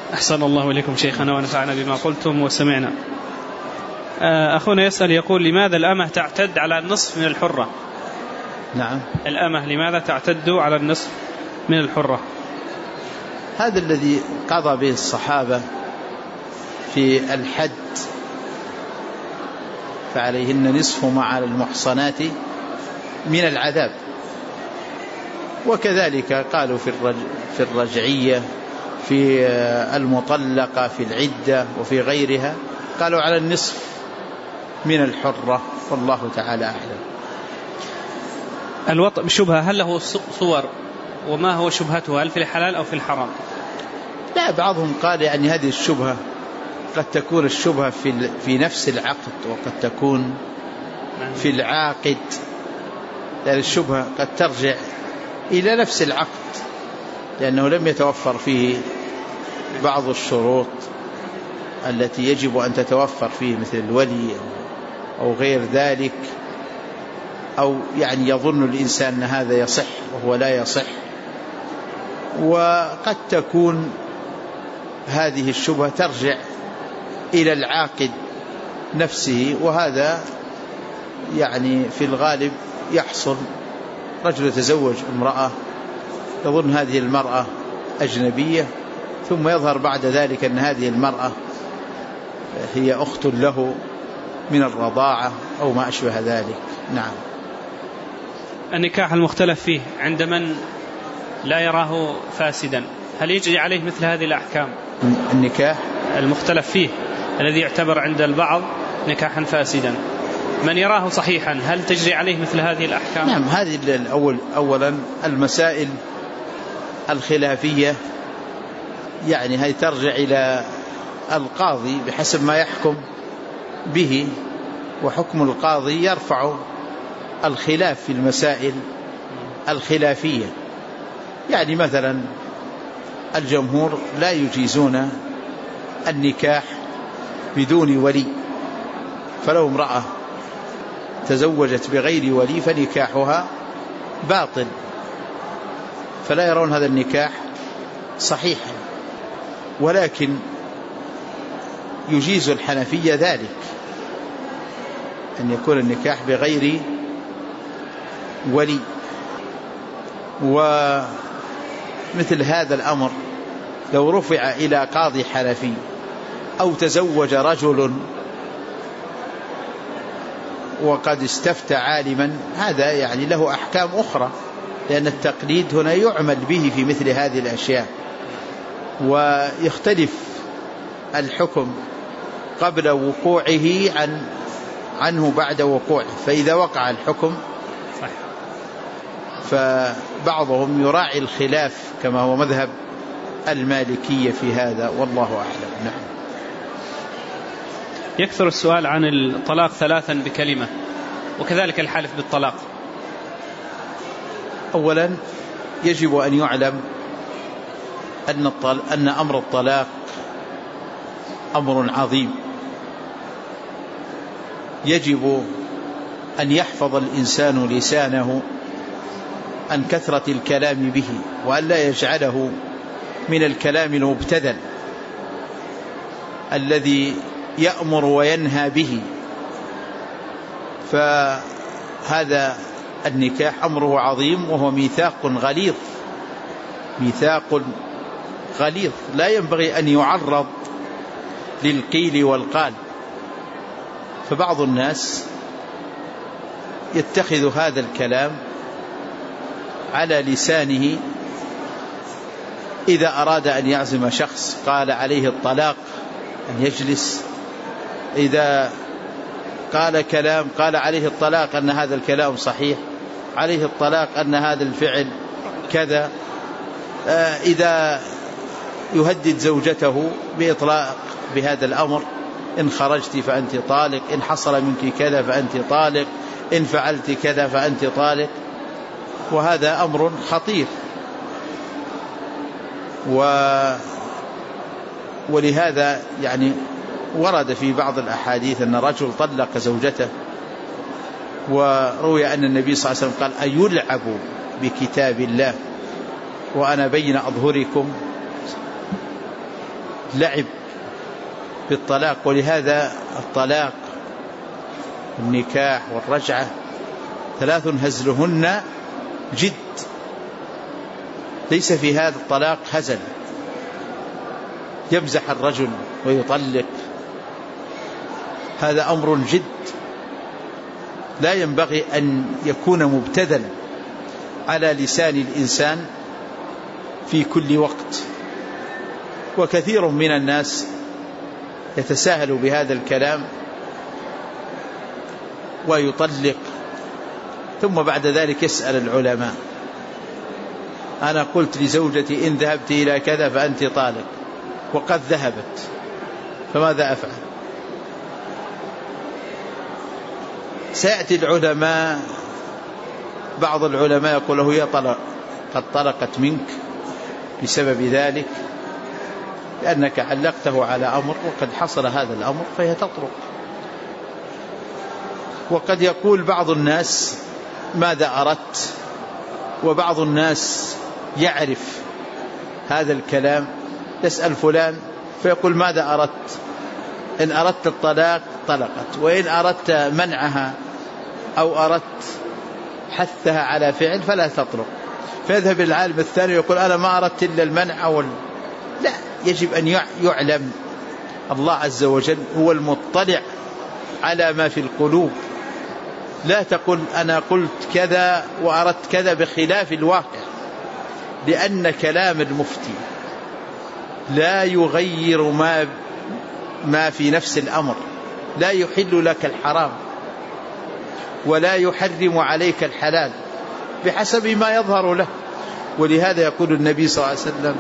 أحسن الله إليكم شيخنا ونفعنا بما قلتم وسمعنا. أخونا يسأل يقول: لماذا الأمة تعتد على النصف من الحرة؟ نعم، الأمة لماذا تعتد على النصف من الحرة؟ هذا الذي قضى به الصحابة في الحد، فعليهن نصف ما على المحصنات من العذاب. وكذلك قالوا في الرجعية، في المطلقة، في العدة، وفي غيرها قالوا على النصف من الحرة، والله تعالى أعلم. الوطء بشبهة هل له صور، وما هو شبهته؟ هل في الحلال أو في الحرام؟ لا، بعضهم قال يعني هذه الشبهة قد تكون الشبهة في نفس العقد، وقد تكون في العاقد، لأن الشبهة قد ترجع إلى نفس العقد لأنه لم يتوفر فيه بعض الشروط التي يجب أن تتوفر فيه، مثل الولي أو غير ذلك، أو يعني يظن الإنسان أن هذا يصح وهو لا يصح. وقد تكون هذه الشبهة ترجع إلى العاقد نفسه، وهذا يعني في الغالب يحصل. رجل يتزوج امرأة يظن هذه المرأة أجنبية، ثم يظهر بعد ذلك أن هذه المرأة هي أخت له من الرضاعة أو ما أشبه ذلك. نعم. النكاح المختلف فيه عند من لا يراه فاسدا، هل يجري عليه مثل هذه الأحكام؟ النكاح المختلف فيه الذي يعتبر عند البعض نكاحا فاسدا، من يراه صحيحا، هل تجري عليه مثل هذه الأحكام؟ نعم. هذه أولا المسائل الخلافية يعني هي ترجع إلى القاضي بحسب ما يحكم به، وحكم القاضي يرفع الخلاف في المسائل الخلافية. يعني مثلا الجمهور لا يجيزون النكاح بدون ولي، فلو امرأة تزوجت بغير ولي فنكاحها باطل، فلا يرون هذا النكاح صحيحا. ولكن يجيز الحنفية ذلك، أن يكون النكاح بغير ولي. ومثل هذا الأمر لو رفع إلى قاضي حنفي أو تزوج رجل وقد استفتى عالما، هذا يعني له أحكام أخرى، لأن التقليد هنا يعمل به في مثل هذه الأشياء، ويختلف الحكم قبل وقوعه عنه بعد وقوعه. فإذا وقع الحكم فبعضهم يراعي الخلاف كما هو مذهب المالكية في هذا، والله أعلم. نعم. يكثر السؤال عن الطلاق 3 بكلمة، وكذلك الحلف بالطلاق. أولا يجب أن يعلم أن أمر الطلاق أمر عظيم، يجب أن يحفظ الإنسان لسانه عن كثرة الكلام به، وأن لا يجعله من الكلام المبتذل الذي يأمر وينهى به. فهذا النكاح أمره عظيم، وهو ميثاق غليظ، ميثاق غليظ لا ينبغي أن يعرض للقيل والقال. فبعض الناس يتخذ هذا الكلام على لسانه إذا أراد أن يعزم شخص قال عليه الطلاق أن يجلس، إذا قال كلام قال عليه الطلاق أن هذا الكلام صحيح، عليه الطلاق أن هذا الفعل كذا، إذا يهدد زوجته بإطلاق بهذا الأمر: إن خرجت فأنت طالق، إن حصل منك كذا فأنت طالق، إن فعلت كذا فأنت طالق. وهذا أمر خطير. ولهذا يعني ورد في بعض الأحاديث أن رجل طلق زوجته، وروي أن النبي صلى الله عليه وسلم قال: أيلعب بكتاب الله وأنا بين أظهركم؟ لعب بالطلاق. ولهذا الطلاق النكاح والرجعة 3 هزلهن جد، ليس في هذا الطلاق هزل يمزح الرجل ويطلق، هذا أمر جد لا ينبغي أن يكون مبتذل على لسان الإنسان في كل وقت. وكثير من الناس يتساهل بهذا الكلام ويطلق، ثم بعد ذلك يسأل العلماء: أنا قلت لزوجتي إن ذهبت إلى كذا فأنت طالق، وقد ذهبت، فماذا أفعل؟ سيأتي العلماء، بعض العلماء يقول له هي قد طلقت منك بسبب ذلك، لأنك علقته على أمر وقد حصل هذا الأمر فهي تطلق. وقد يقول بعض الناس ماذا أردت، وبعض الناس يعرف هذا الكلام، يسأل فلان فيقول ماذا أردت؟ إن أردت الطلاق طلقت، وإن أردت منعها أو أردت حثها على فعل فلا تطلق. فيذهب العالم الثاني يقول أنا ما أردت إلا المنع لا، يجب أن يعلم الله عز وجل هو المطلع على ما في القلوب. لا تقل أنا قلت كذا وأردت كذا بخلاف الواقع، لأن كلام المفتي لا يغير ما في نفس الأمر، لا يحل لك الحرام ولا يحرم عليك الحلال بحسب ما يظهر له. ولهذا يقول النبي صلى الله عليه وسلم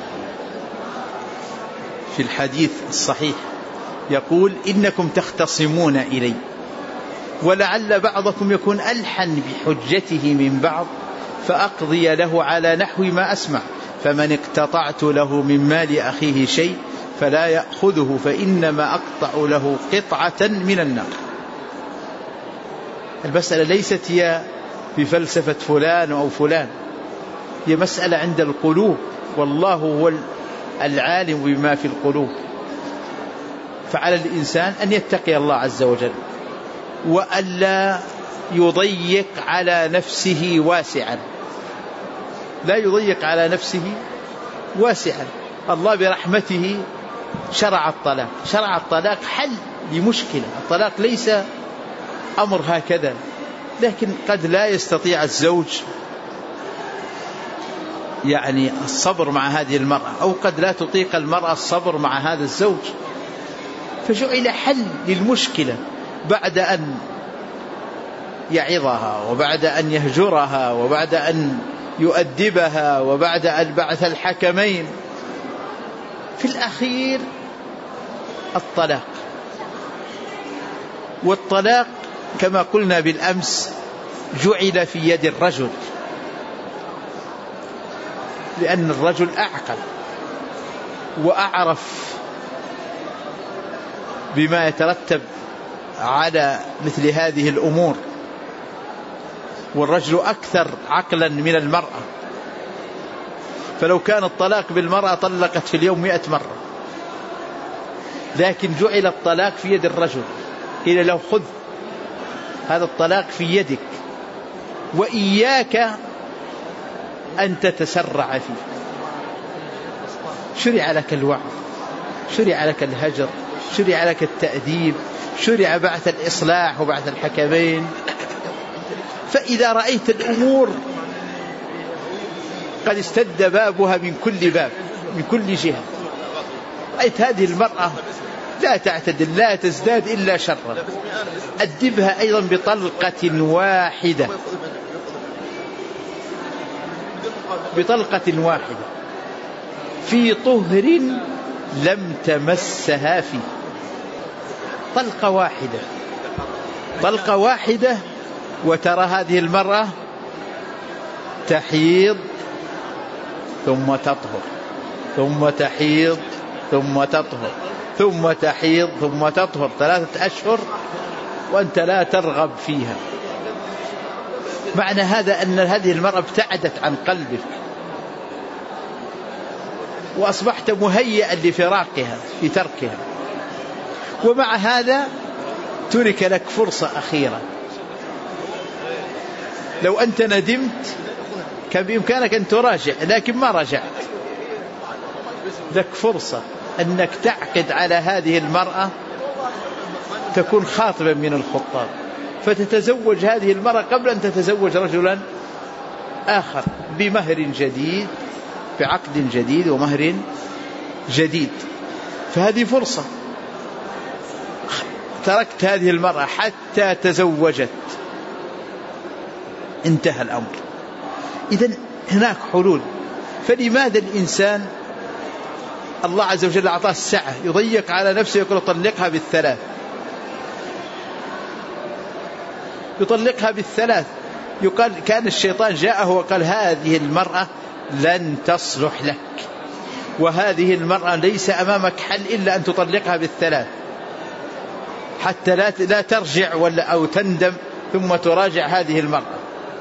في الحديث الصحيح، يقول إنكم تختصمون إلي ولعل بعضكم يكون ألحن بحجته من بعض، فأقضي له على نحو ما أسمع، فمن اقتطعت له من مال أخيه شيء فلا يأخذه، فإنما أقطع له قطعة من النار. المسألة ليست هي بفلسفة فلان أو فلان، هي مسألة عند القلوب، والله هو العالم بما في القلوب. فعلى الإنسان أن يتقي الله عز وجل، وألا يضيق على نفسه واسعا، لا يضيق على نفسه واسعا. الله برحمته شرع الطلاق، شرع الطلاق حل لمشكلة. الطلاق ليس أمر هكذا، لكن قد لا يستطيع الزوج يعني الصبر مع هذه المرأة، أو قد لا تطيق المرأة الصبر مع هذا الزوج، فجعل حل للمشكلة بعد أن يعظها، وبعد أن يهجرها، وبعد أن يؤدبها، وبعد أن بعث الحكمين، في الأخير الطلاق. والطلاق كما قلنا بالأمس جعل في يد الرجل، لأن الرجل أعقل وأعرف بما يترتب على مثل هذه الأمور، والرجل أكثر عقلا من المرأة. فلو كان الطلاق بالمرأة طلقت في اليوم 100 مرة، لكن جعل الطلاق في يد الرجل، قيل له خذ هذا الطلاق في يدك، وإياك أن تتسرع فيه. شرع لك الوعظ، شرع لك الهجر، شرع لك التأديب، شرع بعث الإصلاح وبعث الحكمين. فإذا رأيت الأمور قد استد بابها من كل باب، من كل جهة، رأيت هذه المرأة لا تعتدل، لا تزداد إلا شرا، أدبها أيضا بطلقة واحدة، بطلقة واحدة في طهر لم تمسها فيه. طلقة واحدة، طلقة واحدة، وترى هذه المرأة تحيض ثم تطهر، ثم تحيض ثم تطهر، ثم تحيض ثم تطهر 3 أشهر وأنت لا ترغب فيها. معنى هذا أن هذه المرأة ابتعدت عن قلبك، وأصبحت مهيئا لفراقها في تركها، ومع هذا ترك لك فرصة أخيرة. لو أنت ندمت كان بإمكانك أن تراجع، لكن ما رجعت. لك فرصة أنك تعقد على هذه المرأة، تكون خاطبا من الخطاب، فتتزوج هذه المرأة قبل أن تتزوج رجلا آخر بمهر جديد، بعقد جديد ومهر جديد. فهذه فرصة. تركت هذه المرأة حتى تزوجت، انتهى الأمر. إذن هناك حلول. فلماذا الإنسان الله عز وجل أعطاه السعة يضيق على نفسه يقول طلقها بالثلاث، يطلقها بالثلاث؟ يقال كان الشيطان جاءه وقال هذه المرأة لن تصلح لك، وهذه المرأة ليس أمامك حل إلا أن تطلقها بالثلاث حتى لا ترجع ولا أو تندم ثم تراجع هذه المرأة.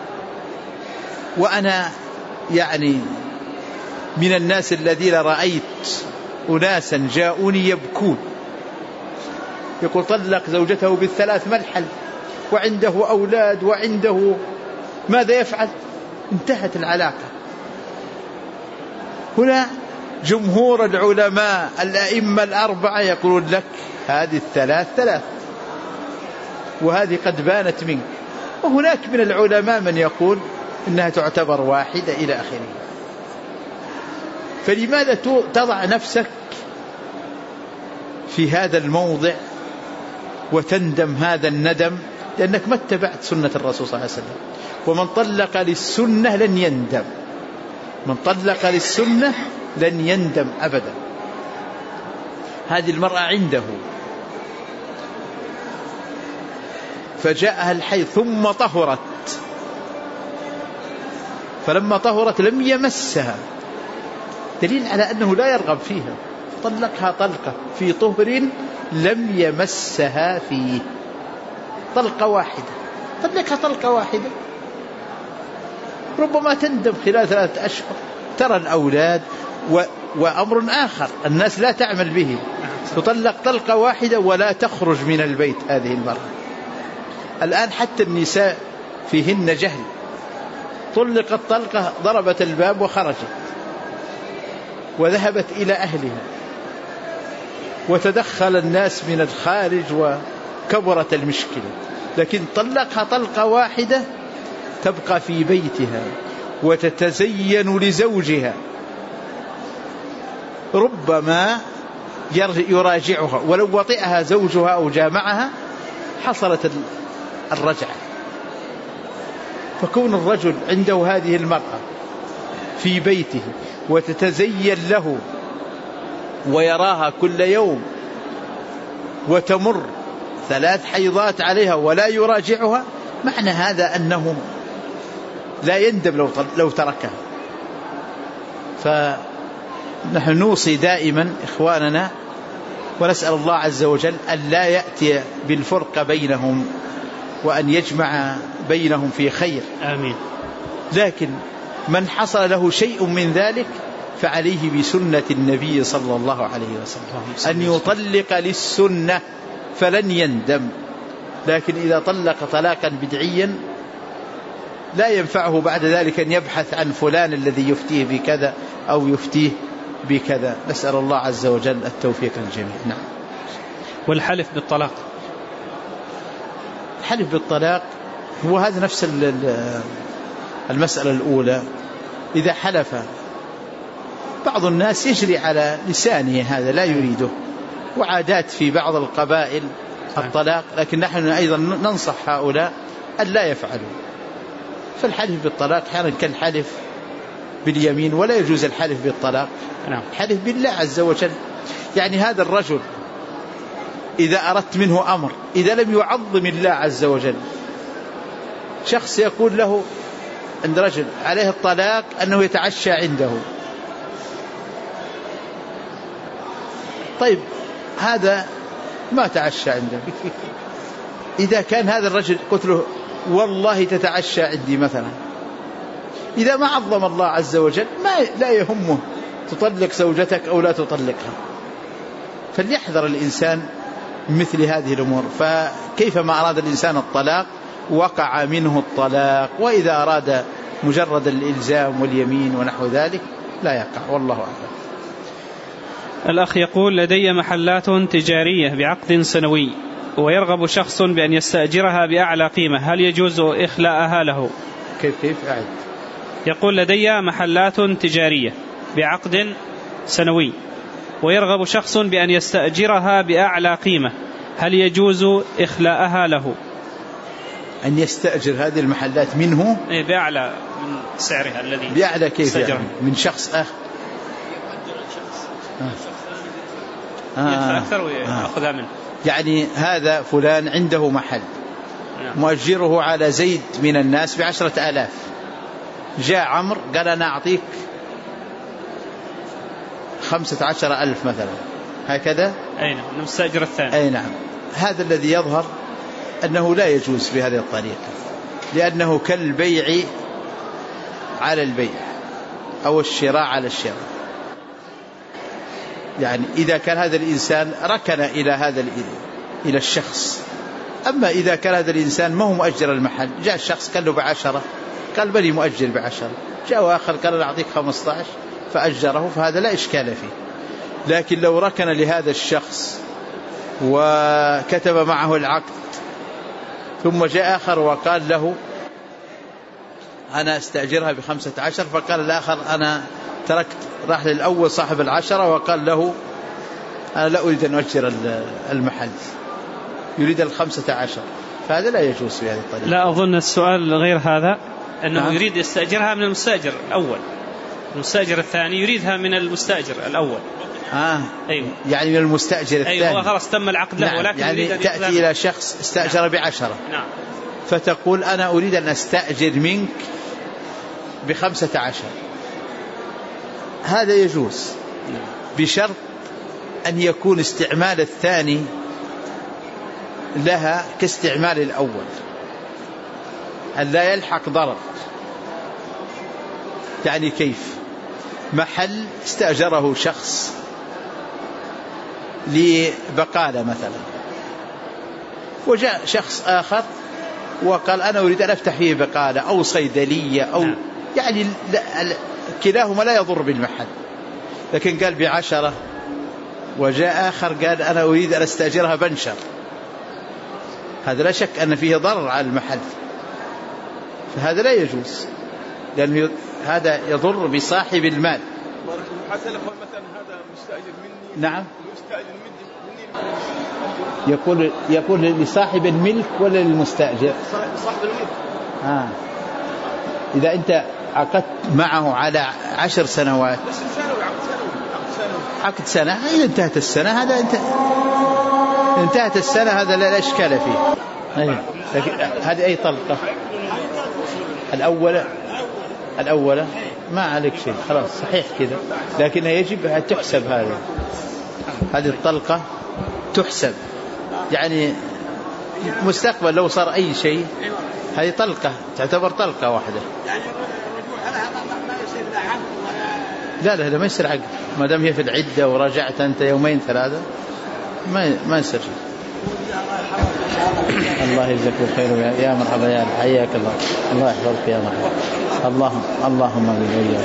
وأنا يعني من الناس الذين رأيت أناسا جاءوني يبكون، يقول طلق زوجته بالثلاث، ما الحل؟ وعنده أولاد وعنده، ماذا يفعل؟ انتهت العلاقة. هنا جمهور العلماء الأئمة الأربعة يقولون لك هذه الثلاث ثلاث، وهذه قد بانت منك. وهناك من العلماء من يقول إنها تعتبر واحدة إلى آخره. فلماذا تضع نفسك في هذا الموضع وتندم هذا الندم؟ لأنك ما اتبعت سنة الرسول صلى الله عليه وسلم. ومن طلق للسنة لن يندم، من طلق للسنة لن يندم أبدا. هذه المرأة عنده فجاءها الحيض ثم طهرت، فلما طهرت لم يمسها، دليل على أنه لا يرغب فيها. طلقها طلقة في طهر لم يمسها فيه، طلقة واحدة، طلقها طلقة واحدة. ربما تندم خلال 3 أشهر، ترى الأولاد وأمر آخر الناس لا تعمل به. تطلق طلقة واحدة ولا تخرج من البيت هذه المرة. الآن حتى النساء فيهن جهل، طلقت طلقة ضربت الباب وخرجت وذهبت إلى أهلها، وتدخل الناس من الخارج وكبرت المشكلة. لكن طلقها طلقة واحدة تبقى في بيتها وتتزين لزوجها، ربما يراجعها، ولو وطئها زوجها أو جامعها حصلت الرجعة. فكون الرجل عنده هذه المرأة في بيته وتتزين له ويراها كل يوم وتمر 3 حيضات عليها ولا يراجعها، معنى هذا أنه لا يندم لو تركها. فنحن نوصي دائما إخواننا ونسأل الله عز وجل أن لا يأتي بالفرق بينهم وأن يجمع بينهم في خير، آمين. لكن من حصل له شيء من ذلك فعليه بسنة النبي صلى الله عليه وسلم أن يطلق للسنة فلن يندم. لكن إذا طلق طلاقا بدعيا لا ينفعه بعد ذلك أن يبحث عن فلان الذي يفتيه بكذا أو يفتيه بكذا. نسأل الله عز وجل التوفيق الجميع. نعم. والحلف بالطلاق، الحلف بالطلاق هو هذا نفس المسألة الأولى. إذا حلف بعض الناس يجري على لسانه هذا لا يريده، وعادات في بعض القبائل الطلاق، لكن نحن أيضا ننصح هؤلاء أن لا يفعلوا. فالحلف بالطلاق أحيانا كالحلف باليمين، ولا يجوز الحلف بالطلاق. الحلف بالله عز وجل. يعني هذا الرجل إذا أردت منه أمر، إذا لم يعظم الله عز وجل، شخص يقول له عند رجل عليه الطلاق أنه يتعشى عنده، طيب هذا ما تعشى عنده. إذا كان هذا الرجل قلت له والله تتعشى عندي مثلا، إذا ما عظم الله عز وجل لا يهمه تطلق زوجتك أو لا تطلقها. فليحذر الإنسان مثل هذه الأمور. فكيفما أراد الإنسان الطلاق وقع منه الطلاق، وإذا أراد مجرد الإلزام واليمين ونحو ذلك لا يقع، والله أعلم. الأخ يقول: لدي محلات تجارية بعقد سنوي، ويرغب شخص بأن يستأجرها بأعلى قيمة، هل يجوز إخلاءها له؟ كيف أعد؟ يقول: لدي محلات تجارية بعقد سنوي، ويرغب شخص بأن يستأجرها بأعلى قيمة، هل يجوز إخلاءها له؟ أن يستأجر هذه المحلات منه بأعلى من سعرها الذي بأعلى كيف يعني؟ من شخص آخر يدفع أكثر ويأخذها منه. يعني هذا فلان عنده محل مؤجره على زيد من الناس ب10,000، جاء عمرو قال أنا أعطيك 15,000 مثلا، هكذا. أي نعم، المستأجر الثاني. أي نعم. هذا الذي يظهر أنه لا يجوز بهذه الطريقة، لأنه كالبيع على البيع أو الشراء على الشراء. يعني إذا كان هذا الإنسان ركن إلى الشخص. أما إذا كان هذا الإنسان ما هو مؤجر المحل، جاء الشخص قال له ب10، قال بني مؤجر ب10، جاء آخر قال له أعطيك 15 فأجره، فهذا لا إشكال فيه. لكن لو ركن لهذا الشخص وكتب معه العقد، ثم جاء آخر وقال له أنا استأجرها ب15، فقال الآخر أنا تركت، راح للأول صاحب 10 وقال له أنا لا أريد أن أؤجر المحل، يريد 15، فهذا لا يجوز في هذه الطريقة. لا أظن السؤال غير هذا، أنه يريد يستأجرها من المستأجر الأول، المستأجر الثاني يريدها من المستأجر الأول. أيوة. يعني من المستأجر الثاني. أيوة، خلاص تم العقد له. نعم. ولكن يعني تأتي إلى شخص استأجر ب10. نعم. فتقول أنا أريد أن أستأجر منك ب15، هذا يجوز. نعم. بشرط أن يكون استعمال الثاني لها كاستعمال الأول، أن لا يلحق ضرر. يعني كيف؟ محل استأجره شخص لبقالة مثلا، وجاء شخص آخر وقال أنا أريد أن أفتح فيه بقالة أو صيدلية أو يعني كلاهما لا يضر بالمحل، لكن قال ب10، وجاء آخر قال أنا أريد أن أستأجرها بنشر، هذا لا شك أن فيه ضرر على المحل، فهذا لا يجوز، لأن هذا يضر بصاحب المال. حتى لو مثلا هذا مستأجر مني. نعم. مستأجر مني. يقول لصاحب الملك ولا للمستأجر؟ صاحب الملك. إذا أنت عقدت معه على 10 سنوات. بس عقد سنة، إذا انتهت السنة هذا انتهت السنة هذا لا إشكال فيه. لكن هذه أي طلقة؟ الأولى ما عليك شيء، خلاص صحيح كذا، لكن يجب أن تحسب هذه الطلقة تحسب، يعني مستقبل لو صار أي شيء هذه طلقة تعتبر طلقة واحدة. لا ما يصير عقد ما دام هي في العدة ورجعت أنت 2-3 ما يصير. الله يجزاكم خير يا مرحبا، يا حياك الله يحفظك يا مرحبا. اللهم بوياك.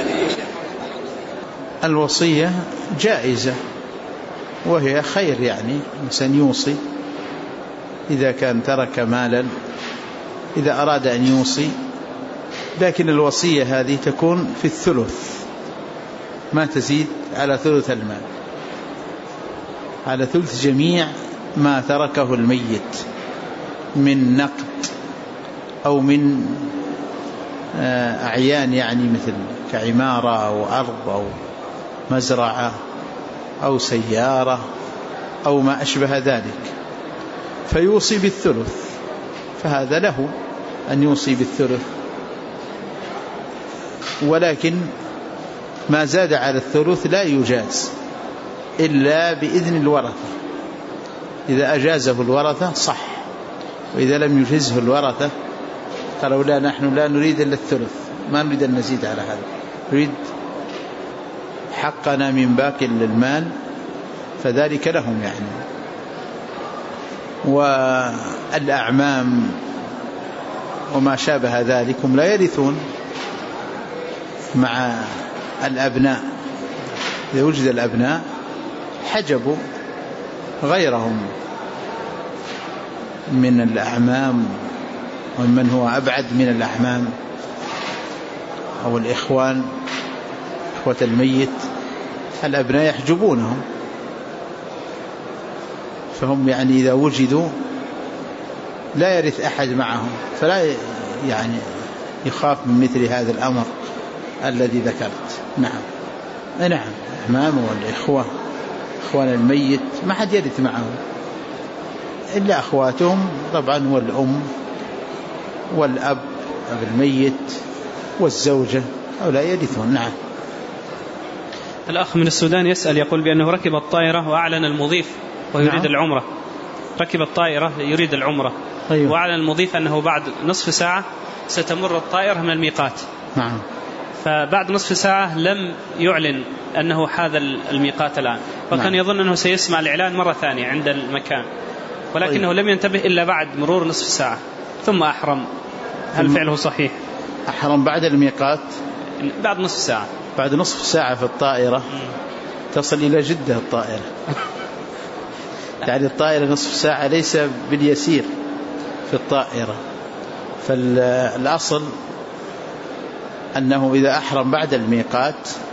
الوصية جائزة وهي خير، يعني الإنسان يوصي إذا كان ترك مالا، إذا أراد أن يوصي، لكن الوصية هذه تكون في الثلث، ما تزيد على ثلث المال، على ثلث جميع ما تركه الميت من نقد أو من أعيان، يعني مثل كعمارة أو أرض أو مزرعة أو سيارة أو ما أشبه ذلك، فيوصي بالثلث، فهذا له أن يوصي بالثلث. ولكن ما زاد على الثلث لا يجاز إلا بإذن الورثة، إذا أجازه الورثة صح، وإذا لم يجزه الورثة قالوا لا، نحن لا نريد إلا الثلث، ما نريد أن نزيد على هذا، نريد حقنا من باق للمال فذلك لهم يعني. والأعمام وما شابه ذلك هم لا يرثون مع الأبناء، إذا وجد الأبناء حجبوا غيرهم من الأعمام ومن هو أبعد من الأعمام أو الإخوان، إخوة الميت، الأبناء يحجبونهم، فهم يعني إذا وجدوا لا يرث أحد معهم، فلا يعني يخاف من مثل هذا الأمر الذي ذكرت. نعم نعم، أعمام والإخوة، إخوان الميت ما حد يرث معهم إلا أخواتهم طبعا، والأم والأب، أب الميت والزوجة، أولا يرثون. نعم. الأخ من السودان يسأل يقول بأنه ركب الطائرة وأعلن المضيف ويريد نعم. العمرة، ركب الطائرة يريد العمرة. أيوه. وأعلن المضيف أنه بعد نصف ساعة ستمر الطائرة من الميقات. نعم. فبعد نصف ساعة لم يعلن أنه هذا الميقات الآن، فكان نعم. يظن أنه سيسمع الإعلان مرة ثانية عند المكان، ولكنه لم ينتبه إلا بعد مرور نصف ساعة ثم أحرم. هل فعله صحيح؟ أحرم بعد الميقات بعد نصف ساعة، بعد نصف ساعة في الطائرة تصل إلى جدة الطائرة يعني الطائرة نصف ساعة ليس باليسير في الطائرة. فالأصل أنه إذا أحرم بعد الميقات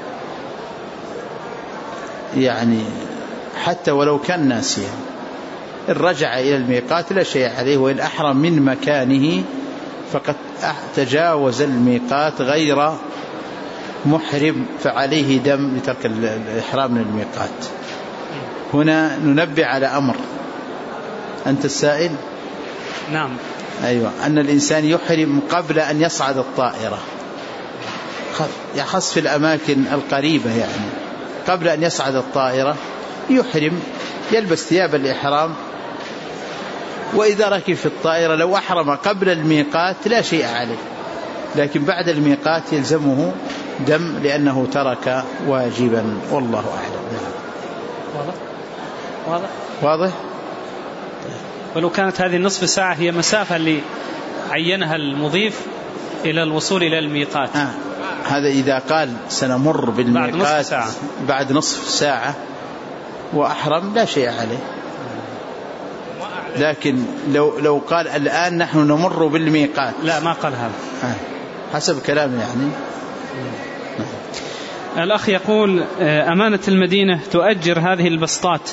يعني حتى ولو كان ناسيا إن رجع إلى الميقات لا شيء عليه، وإن أحرم من مكانه فقد تجاوز الميقات غير محرم فعليه دم لترك الإحرام من الميقات. هنا ننبه على أمر. أنت السائل؟ نعم. أيوة، أن الإنسان يحرم قبل أن يصعد الطائرة، يخص في الأماكن القريبة يعني قبل أن يصعد الطائرة يحرم، يلبس ثياب الإحرام. وإذا ركب في الطائرة لو أحرم قبل الميقات لا شيء عليه، لكن بعد الميقات يلزمه دم لأنه ترك واجبا، والله أعلم. واضح؟ واضح؟ واضح؟ ولو كانت هذه النصف ساعة هي مسافة اللي عينها المضيف إلى الوصول إلى الميقات. هذا إذا قال سنمر بالميقات بعد نصف ساعة وأحرم لا شيء عليه، لكن لو قال الآن نحن نمر بالميقات لا، ما قال هذا حسب كلامه يعني. الأخ يقول أمانة المدينة تؤجر هذه البسطات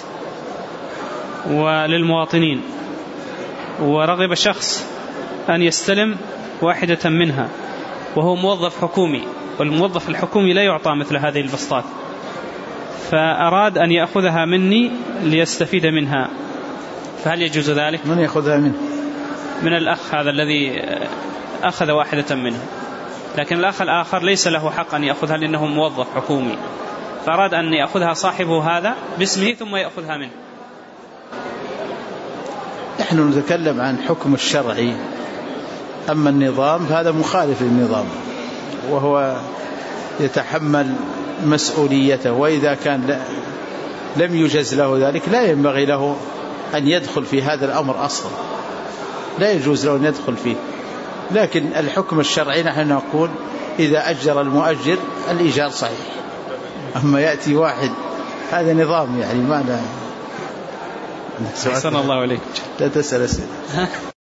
وللمواطنين، ورغب شخص أن يستلم واحدة منها وهو موظف حكومي، والموظف الحكومي لا يعطى مثل هذه البسطات، فأراد أن يأخذها مني ليستفيد منها، فهل يجوز ذلك؟ من يأخذها منه؟ من الأخ هذا الذي أخذ واحدة منه، لكن الأخ الآخر ليس له حق أن يأخذها لأنه موظف حكومي، فأراد أن يأخذها صاحبه هذا باسمه ثم يأخذها منه. نحن نتكلم عن حكم الشرعي، أما النظام هذا مخالف للنظام وهو يتحمل مسؤوليته، وإذا كان لم يجز له ذلك لا ينبغي له أن يدخل في هذا الأمر أصلا، لا يجوز له أن يدخل فيه. لكن الحكم الشرعي نحن نقول إذا أجر المؤجر الإيجار صحيح، أما يأتي واحد هذا نظام يعني ما لا. أحسن الله عليك. لا تسأل أسئلة.